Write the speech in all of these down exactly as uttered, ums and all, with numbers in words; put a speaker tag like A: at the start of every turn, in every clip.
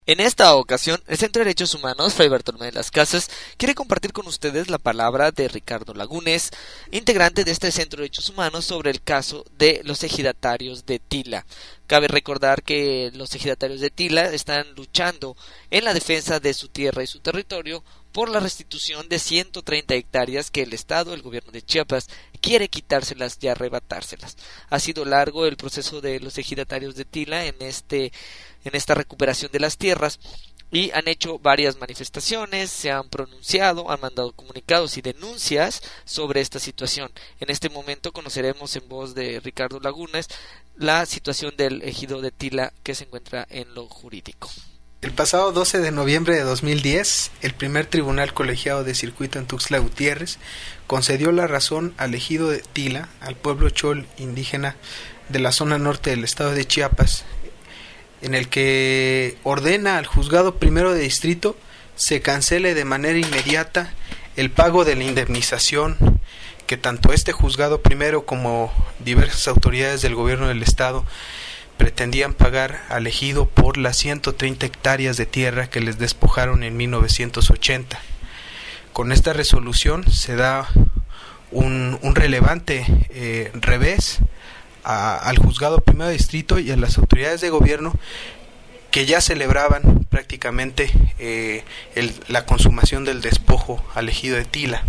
A: En esta ocasión, el Centro de Derechos Humanos Fray Bartolomé de las Casas quiere compartir con ustedes la palabra de Ricardo Lagunes, integrante de este Centro de Derechos Humanos, sobre el caso de los ejidatarios de Tila. Cabe recordar que los ejidatarios de Tila están luchando en la defensa de su tierra y su territorio por la restitución de ciento treinta hectáreas que el Estado, el gobierno de Chiapas, quiere quitárselas y arrebatárselas. Ha sido largo el proceso de los ejidatarios de Tila en este en esta recuperación de las tierras y han hecho varias manifestaciones, se han pronunciado, han mandado comunicados y denuncias sobre esta situación. En este momento conoceremos en voz de Ricardo Lagunes la situación del ejido de Tila que se encuentra en lo jurídico.
B: El pasado doce de noviembre de dos mil diez, el primer tribunal colegiado de circuito en Tuxtla Gutiérrez concedió la razón al ejido de Tila, al pueblo chol indígena de la zona norte del estado de Chiapas, en el que ordena al juzgado primero de distrito se cancele de manera inmediata el pago de la indemnización que tanto este juzgado primero como diversas autoridades del gobierno del estado pretendían pagar al ejido por las ciento treinta hectáreas de tierra que les despojaron en mil novecientos ochenta. Con esta resolución se da un, un relevante eh, revés a, al juzgado primero de distrito y a las autoridades de gobierno que ya celebraban prácticamente eh, el, la consumación del despojo al ejido de Tila.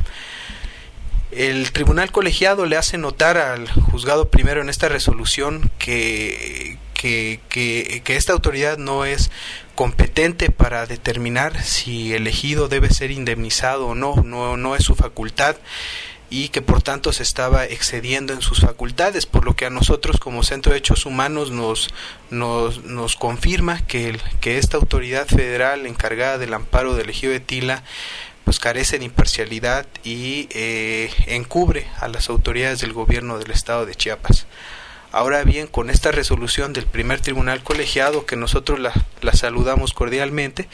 B: El tribunal colegiado le hace notar al juzgado primero en esta resolución que, que, que, que esta autoridad no es competente para determinar si el ejido debe ser indemnizado o no, no, no es su facultad, y que por tanto se estaba excediendo en sus facultades, por lo que a nosotros como Centro de Derechos Humanos nos, nos, nos confirma que, el, que esta autoridad federal encargada del amparo del ejido de Tila pues carece de imparcialidad y eh, encubre a las autoridades del gobierno del estado de Chiapas. Ahora bien, con esta resolución del primer tribunal colegiado, que nosotros la, la saludamos cordialmente,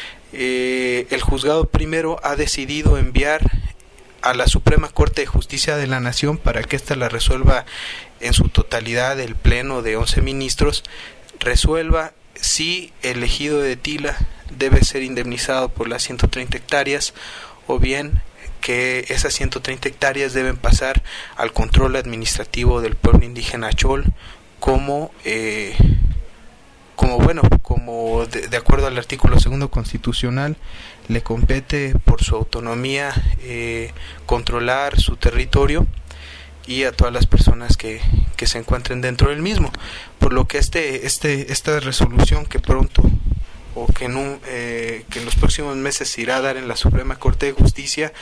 B: eh, el juzgado primero ha decidido enviar a la Suprema Corte de Justicia de la Nación para que ésta la resuelva en su totalidad. El pleno de once ministros resuelva si el ejido de Tila debe ser indemnizado por las ciento treinta hectáreas o bien que esas ciento treinta hectáreas deben pasar al control administrativo del pueblo indígena chol como eh, como bueno como de, de acuerdo al artículo segundo constitucional le compete por su autonomía eh, controlar su territorio y a todas las personas que, que se encuentren dentro del mismo, por lo que este este esta resolución que pronto o que en, un, eh, que en los próximos meses se irá a dar en la Suprema Corte de Justicia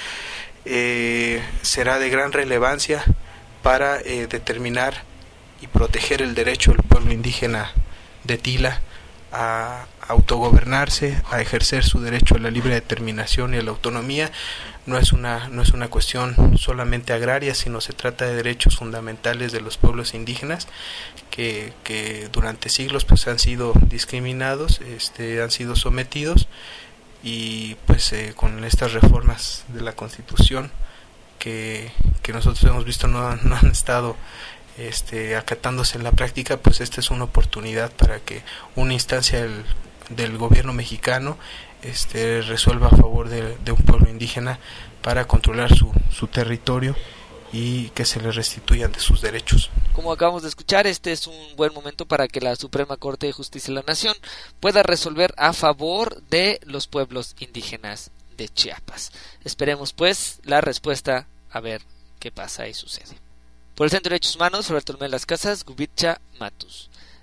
B: eh, será de gran relevancia para eh, determinar y proteger el derecho del pueblo indígena de Tila a autogobernarse, a ejercer su derecho a la libre determinación y a la autonomía. No es una no es una cuestión solamente agraria, sino se trata de derechos fundamentales de los pueblos indígenas que, que durante siglos pues han sido discriminados, este han sido sometidos y pues eh, con estas reformas de la Constitución que, que nosotros hemos visto no, no han estado este acatándose en la práctica, pues esta es una oportunidad para que una instancia del, del gobierno mexicano este resuelva a favor de, de un pueblo indígena para controlar su, su territorio y que se le restituyan de sus derechos.
A: Como acabamos de escuchar, este es un buen momento para que la Suprema Corte de Justicia de la Nación pueda resolver a favor de los pueblos indígenas de Chiapas. Esperemos pues la respuesta, a ver qué pasa y sucede. Por el Centro de Derechos Humanos, Fray Bartolomé de las Casas, Gubitcha Matus.